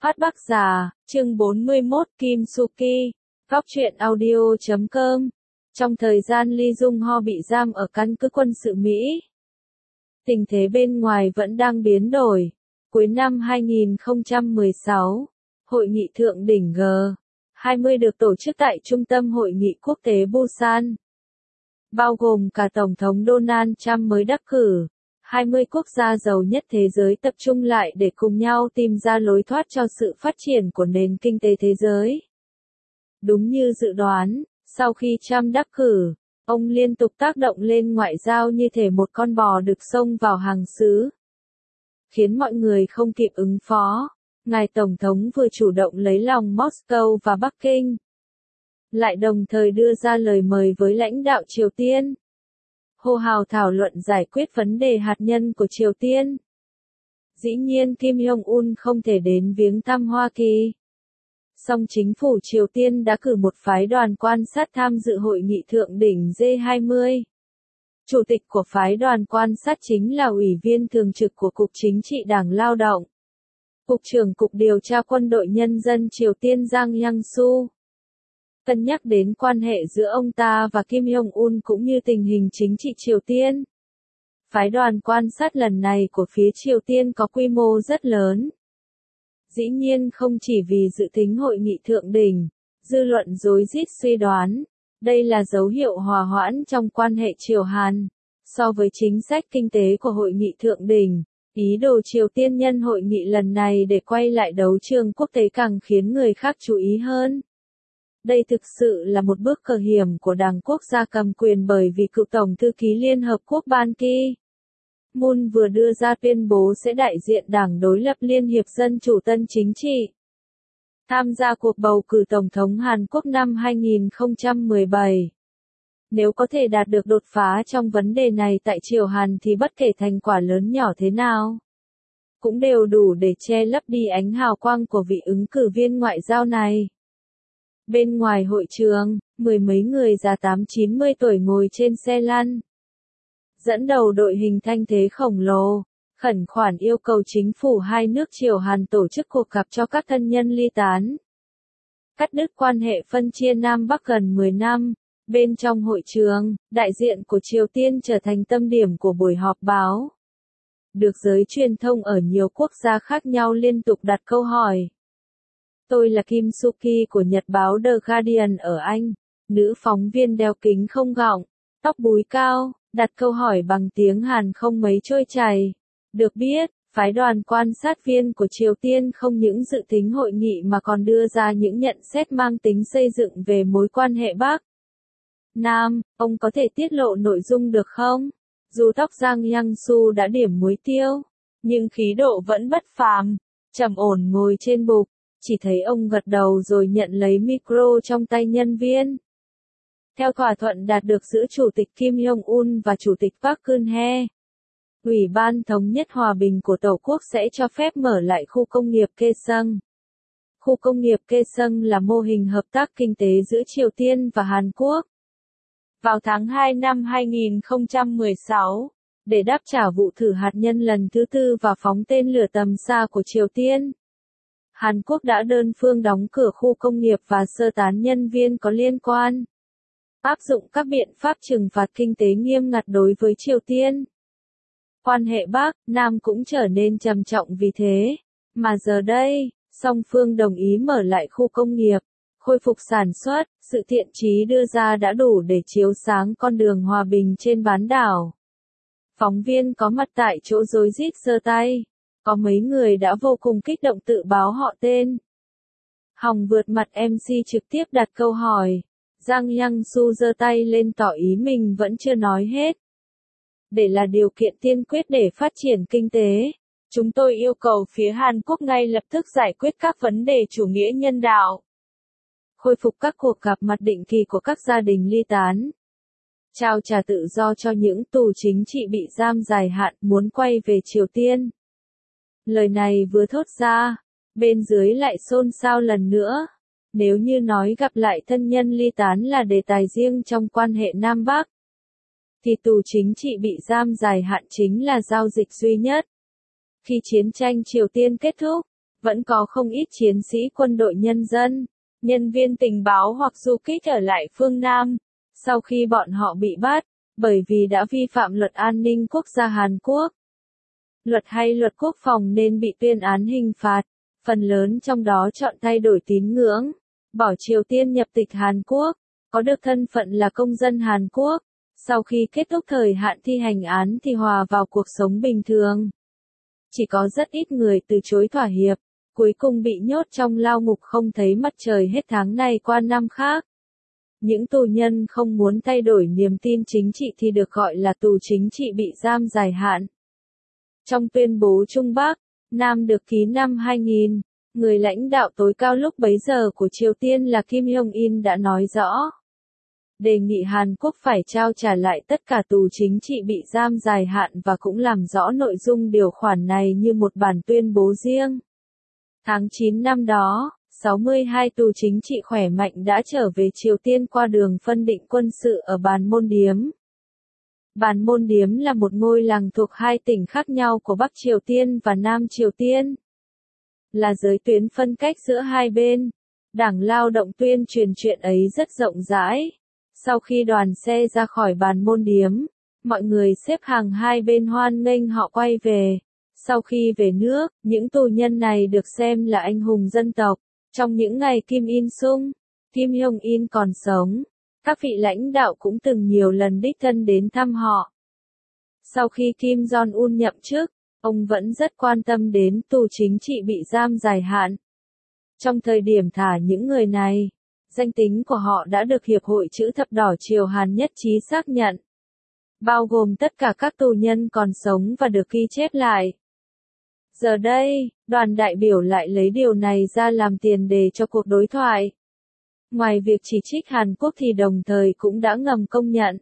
Phát Bắc Già, chương 41 Kim Suki, Góc truyện audio.com. Trong thời gian Lee Jung Ho bị giam ở căn cứ quân sự Mỹ, tình thế bên ngoài vẫn đang biến đổi. Cuối năm 2016, Hội nghị thượng đỉnh G20 được tổ chức tại Trung tâm Hội nghị Quốc tế Busan, bao gồm cả Tổng thống Donald Trump mới đắc cử. 20 quốc gia giàu nhất thế giới tập trung lại để cùng nhau tìm ra lối thoát cho sự phát triển của nền kinh tế thế giới. Đúng như dự đoán, sau khi Trump đắc cử, ông liên tục tác động lên ngoại giao như thể một con bò đực xông vào hàng xứ, khiến mọi người không kịp ứng phó. Ngài Tổng thống vừa chủ động lấy lòng Moscow và Bắc Kinh, lại đồng thời đưa ra lời mời với lãnh đạo Triều Tiên, hô hào thảo luận giải quyết vấn đề hạt nhân của Triều Tiên. Dĩ nhiên Kim Jong-un không thể đến viếng thăm Hoa Kỳ. Song chính phủ Triều Tiên đã cử một phái đoàn quan sát tham dự hội nghị thượng đỉnh G20. Chủ tịch của phái đoàn quan sát chính là Ủy viên thường trực của Cục Chính trị Đảng Lao động, Cục trưởng Cục Điều tra Quân đội Nhân dân Triều Tiên Giang Yang-su. Cân nhắc đến quan hệ giữa ông ta và Kim Jong-un cũng như tình hình chính trị Triều Tiên, phái đoàn quan sát lần này của phía Triều Tiên có quy mô rất lớn. Dĩ nhiên không chỉ vì dự tính hội nghị thượng đỉnh, dư luận rối rít suy đoán, đây là dấu hiệu hòa hoãn trong quan hệ Triều-Hàn. So với chính sách kinh tế của hội nghị thượng đỉnh, ý đồ Triều Tiên nhân hội nghị lần này để quay lại đấu trường quốc tế càng khiến người khác chú ý hơn. Đây thực sự là một bước cờ hiểm của Đảng Quốc gia cầm quyền bởi vì cựu Tổng thư ký Liên Hợp Quốc Ban Ki-moon vừa đưa ra tuyên bố sẽ đại diện đảng đối lập Liên hiệp Dân chủ Tân Chính trị tham gia cuộc bầu cử Tổng thống Hàn Quốc năm 2017. Nếu có thể đạt được đột phá trong vấn đề này tại Triều-Hàn thì bất kể thành quả lớn nhỏ thế nào, cũng đều đủ để che lấp đi ánh hào quang của vị ứng cử viên ngoại giao này. Bên ngoài hội trường, mười mấy người già 8-90 tuổi ngồi trên xe lăn, dẫn đầu đội hình thanh thế khổng lồ, khẩn khoản yêu cầu chính phủ hai nước Triều-Hàn tổ chức cuộc gặp cho các thân nhân ly tán, cắt đứt quan hệ phân chia Nam Bắc gần 10 năm. Bên trong hội trường, đại diện của Triều Tiên trở thành tâm điểm của buổi họp báo, được giới truyền thông ở nhiều quốc gia khác nhau liên tục đặt câu hỏi. Tôi là Kim Suki của nhật báo The Guardian ở Anh. Nữ phóng viên đeo kính không gọng, tóc búi cao, đặt câu hỏi bằng tiếng Hàn không mấy trôi chảy. Được biết, phái đoàn quan sát viên của Triều Tiên không những dự tính hội nghị mà còn đưa ra những nhận xét mang tính xây dựng về mối quan hệ Bắc Nam. Ông có thể tiết lộ nội dung được không? Dù tóc Giang Yang-su đã điểm muối tiêu, nhưng khí độ vẫn bất phàm, trầm ổn ngồi trên bục. Chỉ thấy ông gật đầu rồi nhận lấy micro trong tay nhân viên. Theo thỏa thuận đạt được giữa Chủ tịch Kim Jong-un và Chủ tịch Park Geun-hye, Ủy ban Thống nhất Hòa bình của Tổ quốc sẽ cho phép mở lại khu công nghiệp Kaesong. Khu công nghiệp Kaesong là mô hình hợp tác kinh tế giữa Triều Tiên và Hàn Quốc. Vào tháng 2 năm 2016, để đáp trả vụ thử hạt nhân lần thứ tư và phóng tên lửa tầm xa của Triều Tiên, Hàn Quốc đã đơn phương đóng cửa khu công nghiệp và sơ tán nhân viên có liên quan, áp dụng các biện pháp trừng phạt kinh tế nghiêm ngặt đối với Triều Tiên. Quan hệ Bắc, Nam cũng trở nên trầm trọng vì thế, mà giờ đây, song phương đồng ý mở lại khu công nghiệp, khôi phục sản xuất, sự thiện chí đưa ra đã đủ để chiếu sáng con đường hòa bình trên bán đảo. Phóng viên có mặt tại chỗ rối rít giơ tay. Có mấy người đã vô cùng kích động tự báo họ tên. Hòng vượt mặt MC trực tiếp đặt câu hỏi. Giang Yang-su giơ tay lên tỏ ý mình vẫn chưa nói hết. Để là điều kiện tiên quyết để phát triển kinh tế, chúng tôi yêu cầu phía Hàn Quốc ngay lập tức giải quyết các vấn đề chủ nghĩa nhân đạo, khôi phục các cuộc gặp mặt định kỳ của các gia đình ly tán, trao trả tự do cho những tù chính trị bị giam dài hạn muốn quay về Triều Tiên. Lời này vừa thốt ra, bên dưới lại xôn xao lần nữa. Nếu như nói gặp lại thân nhân ly tán là đề tài riêng trong quan hệ Nam Bắc, thì tù chính trị bị giam dài hạn chính là giao dịch duy nhất. Khi chiến tranh Triều Tiên kết thúc, vẫn có không ít chiến sĩ quân đội nhân dân, nhân viên tình báo hoặc du kích ở lại phương Nam, sau khi bọn họ bị bắt, bởi vì đã vi phạm luật an ninh quốc gia Hàn Quốc. Luật hay luật quốc phòng nên bị tuyên án hình phạt, phần lớn trong đó chọn thay đổi tín ngưỡng, bỏ Triều Tiên nhập tịch Hàn Quốc, có được thân phận là công dân Hàn Quốc, sau khi kết thúc thời hạn thi hành án thì hòa vào cuộc sống bình thường. Chỉ có rất ít người từ chối thỏa hiệp, cuối cùng bị nhốt trong lao ngục không thấy mặt trời hết tháng này qua năm khác. Những tù nhân không muốn thay đổi niềm tin chính trị thì được gọi là tù chính trị bị giam dài hạn. Trong tuyên bố Trung Bắc, Nam được ký năm 2000, người lãnh đạo tối cao lúc bấy giờ của Triều Tiên là Kim Jong-un đã nói rõ, đề nghị Hàn Quốc phải trao trả lại tất cả tù chính trị bị giam dài hạn và cũng làm rõ nội dung điều khoản này như một bản tuyên bố riêng. Tháng 9 năm đó, 62 tù chính trị khỏe mạnh đã trở về Triều Tiên qua đường phân định quân sự ở Bàn Môn Điếm. Bàn Môn Điếm là một ngôi làng thuộc hai tỉnh khác nhau của Bắc Triều Tiên và Nam Triều Tiên. Là giới tuyến phân cách giữa hai bên. Đảng Lao động tuyên truyền chuyện ấy rất rộng rãi. Sau khi đoàn xe ra khỏi Bàn Môn Điếm, mọi người xếp hàng hai bên hoan nghênh họ quay về. Sau khi về nước, những tù nhân này được xem là anh hùng dân tộc. Trong những ngày Kim Il-sung, Kim Jong-un còn sống, các vị lãnh đạo cũng từng nhiều lần đích thân đến thăm họ. Sau khi Kim Jong-un nhậm chức, ông vẫn rất quan tâm đến tù chính trị bị giam dài hạn. Trong thời điểm thả những người này, danh tính của họ đã được Hiệp hội Chữ Thập Đỏ Triều Hàn nhất trí xác nhận, bao gồm tất cả các tù nhân còn sống và được ghi chép lại. Giờ đây, đoàn đại biểu lại lấy điều này ra làm tiền đề cho cuộc đối thoại. Ngoài việc chỉ trích Hàn Quốc thì đồng thời cũng đã ngầm công nhận.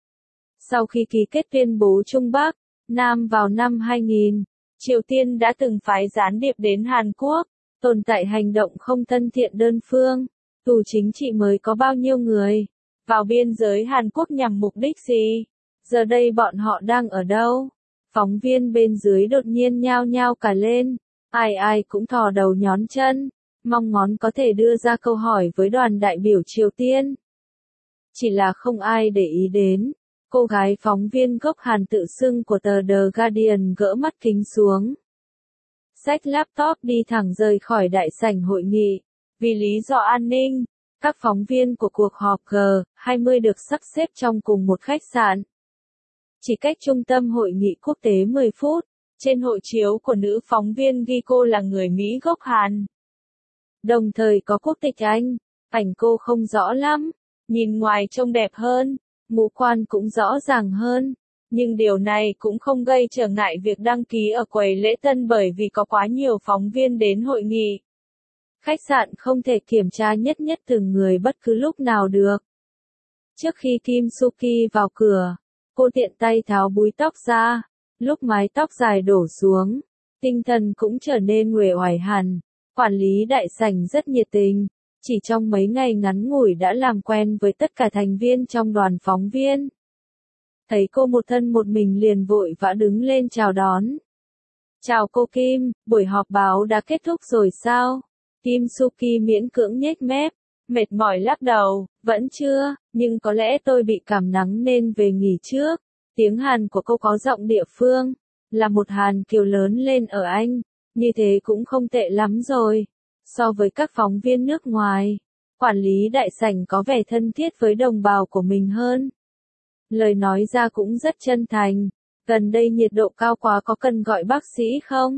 Sau khi ký kết tuyên bố Trung Bắc, Nam vào năm 2000, Triều Tiên đã từng phái gián điệp đến Hàn Quốc, tồn tại hành động không thân thiện đơn phương. Tù chính trị mới có bao nhiêu người? Vào biên giới Hàn Quốc nhằm mục đích gì? Giờ đây bọn họ đang ở đâu? Phóng viên bên dưới đột nhiên nhao nhao cả lên, ai ai cũng thò đầu nhón chân, mong ngón có thể đưa ra câu hỏi với đoàn đại biểu Triều Tiên. Chỉ là không ai để ý đến, cô gái phóng viên gốc Hàn tự xưng của tờ The Guardian gỡ mắt kính xuống, xách laptop đi thẳng rời khỏi đại sảnh hội nghị. Vì lý do an ninh, các phóng viên của cuộc họp G20 được sắp xếp trong cùng một khách sạn. Chỉ cách trung tâm hội nghị quốc tế 10 phút, trên hộ chiếu của nữ phóng viên ghi cô là người Mỹ gốc Hàn. Đồng thời có quốc tịch Anh, ảnh cô không rõ lắm, nhìn ngoài trông đẹp hơn, ngũ quan cũng rõ ràng hơn, nhưng điều này cũng không gây trở ngại việc đăng ký ở quầy lễ tân bởi vì có quá nhiều phóng viên đến hội nghị. Khách sạn không thể kiểm tra nhất từng người bất cứ lúc nào được. Trước khi Kim Soo-ki vào cửa, cô tiện tay tháo búi tóc ra, lúc mái tóc dài đổ xuống, tinh thần cũng trở nên uể oải hẳn. Quản lý đại sảnh rất nhiệt tình, chỉ trong mấy ngày ngắn ngủi đã làm quen với tất cả thành viên trong đoàn phóng viên. Thấy cô một thân một mình liền vội vã đứng lên chào đón. Chào cô Kim, buổi họp báo đã kết thúc rồi sao? Kim Soo-ki miễn cưỡng nhếch mép, mệt mỏi lắc đầu, vẫn chưa, nhưng có lẽ tôi bị cảm nắng nên về nghỉ trước. Tiếng Hàn của cô có giọng địa phương, là một Hàn Kiều lớn lên ở Anh, như thế cũng không tệ lắm rồi. So với các phóng viên nước ngoài, quản lý đại sảnh có vẻ thân thiết với đồng bào của mình hơn. Lời nói ra cũng rất chân thành, gần đây nhiệt độ cao quá có cần gọi bác sĩ không?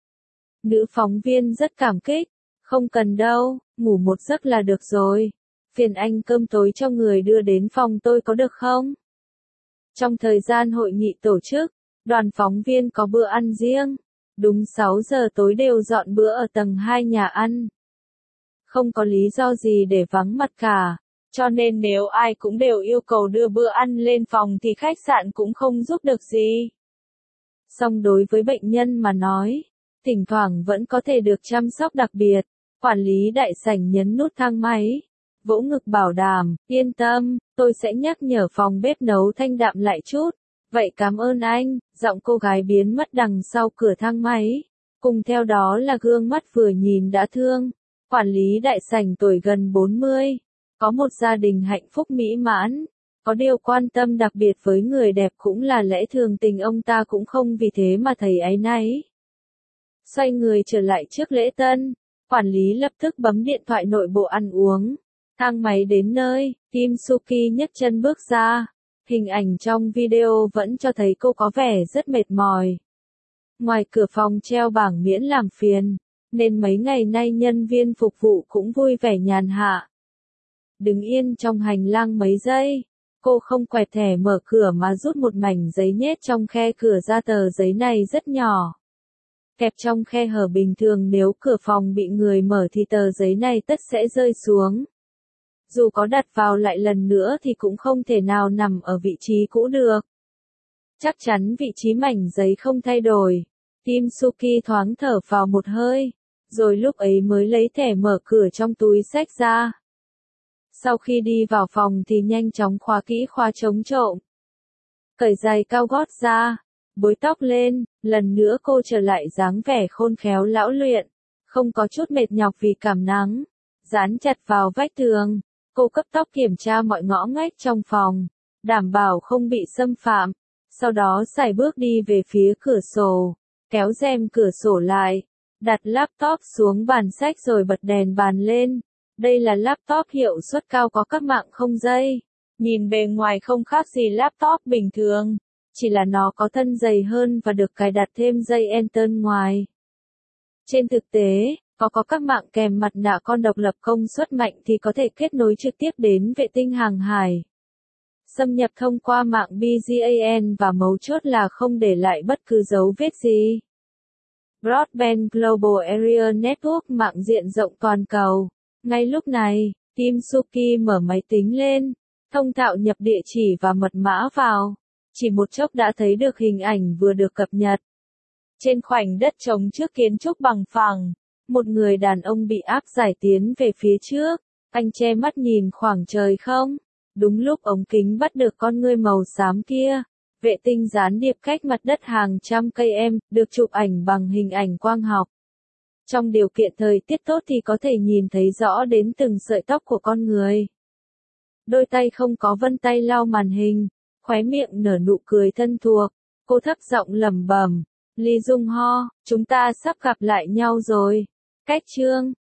Nữ phóng viên rất cảm kích, không cần đâu, ngủ một giấc là được rồi. Phiền anh cơm tối cho người đưa đến phòng tôi có được không? Trong thời gian hội nghị tổ chức, đoàn phóng viên có bữa ăn riêng. Đúng 6 giờ tối đều dọn bữa ở tầng 2 nhà ăn. Không có lý do gì để vắng mặt cả, cho nên nếu ai cũng đều yêu cầu đưa bữa ăn lên phòng thì khách sạn cũng không giúp được gì. Song đối với bệnh nhân mà nói, thỉnh thoảng vẫn có thể được chăm sóc đặc biệt. Quản lý đại sảnh nhấn nút thang máy, vỗ ngực bảo đảm, yên tâm, tôi sẽ nhắc nhở phòng bếp nấu thanh đạm lại chút. Vậy cảm ơn anh, giọng cô gái biến mất đằng sau cửa thang máy. Cùng theo đó là gương mắt vừa nhìn đã thương. Quản lý đại sảnh tuổi gần 40. Có một gia đình hạnh phúc mỹ mãn. Có điều quan tâm đặc biệt với người đẹp cũng là lẽ thường tình, ông ta cũng không vì thế mà thấy áy náy. Xoay người trở lại trước lễ tân, quản lý lập tức bấm điện thoại nội bộ ăn uống. Thang máy đến nơi, Kim Suki nhấc chân bước ra. Hình ảnh trong video vẫn cho thấy cô có vẻ rất mệt mỏi. Ngoài cửa phòng treo bảng miễn làm phiền, nên mấy ngày nay nhân viên phục vụ cũng vui vẻ nhàn hạ. Đứng yên trong hành lang mấy giây, cô không quẹt thẻ mở cửa mà rút một mảnh giấy nhét trong khe cửa ra. Tờ giấy này rất nhỏ. Kẹp trong khe hở bình thường, nếu cửa phòng bị người mở thì tờ giấy này tất sẽ rơi xuống. Dù có đặt vào lại lần nữa thì cũng không thể nào nằm ở vị trí cũ được. Chắc chắn vị trí mảnh giấy không thay đổi. Kim Suki thoáng thở vào một hơi, rồi lúc ấy mới lấy thẻ mở cửa trong túi xách ra. Sau khi đi vào phòng thì nhanh chóng khóa kỹ khóa chống trộm. Cởi giày cao gót ra, búi tóc lên, lần nữa cô trở lại dáng vẻ khôn khéo lão luyện, không có chút mệt nhọc vì cảm nắng. Dán chặt vào vách tường, cô cấp tốc kiểm tra mọi ngõ ngách trong phòng, đảm bảo không bị xâm phạm. Sau đó sải bước đi về phía cửa sổ, kéo rèm cửa sổ lại, đặt laptop xuống bàn sách rồi bật đèn bàn lên. Đây là laptop hiệu suất cao có các mạng không dây. Nhìn bề ngoài không khác gì laptop bình thường, chỉ là nó có thân dày hơn và được cài đặt thêm dây Anten ngoài. Trên thực tế, có các mạng kèm mặt nạ con độc lập công suất mạnh thì có thể kết nối trực tiếp đến vệ tinh hàng hải. Xâm nhập thông qua mạng BGAN và mấu chốt là không để lại bất cứ dấu vết gì. Broadband Global Area Network, mạng diện rộng toàn cầu. Ngay lúc này, Kim Suki mở máy tính lên, thông thạo nhập địa chỉ và mật mã vào. Chỉ một chốc đã thấy được hình ảnh vừa được cập nhật. Trên khoảnh đất trống trước kiến trúc bằng phẳng, một người đàn ông bị áp giải tiến về phía trước. Anh che mắt nhìn khoảng trời không. Đúng lúc ống kính bắt được con ngươi màu xám kia. Vệ tinh gián điệp cách mặt đất hàng trăm cây em, được chụp ảnh bằng hình ảnh quang học. Trong điều kiện thời tiết tốt thì có thể nhìn thấy rõ đến từng sợi tóc của con người. Đôi tay không có vân tay lau màn hình, khóe miệng nở nụ cười thân thuộc. Cô thấp giọng lẩm bẩm, Lee Jung Ho, chúng ta sắp gặp lại nhau rồi. Cách chương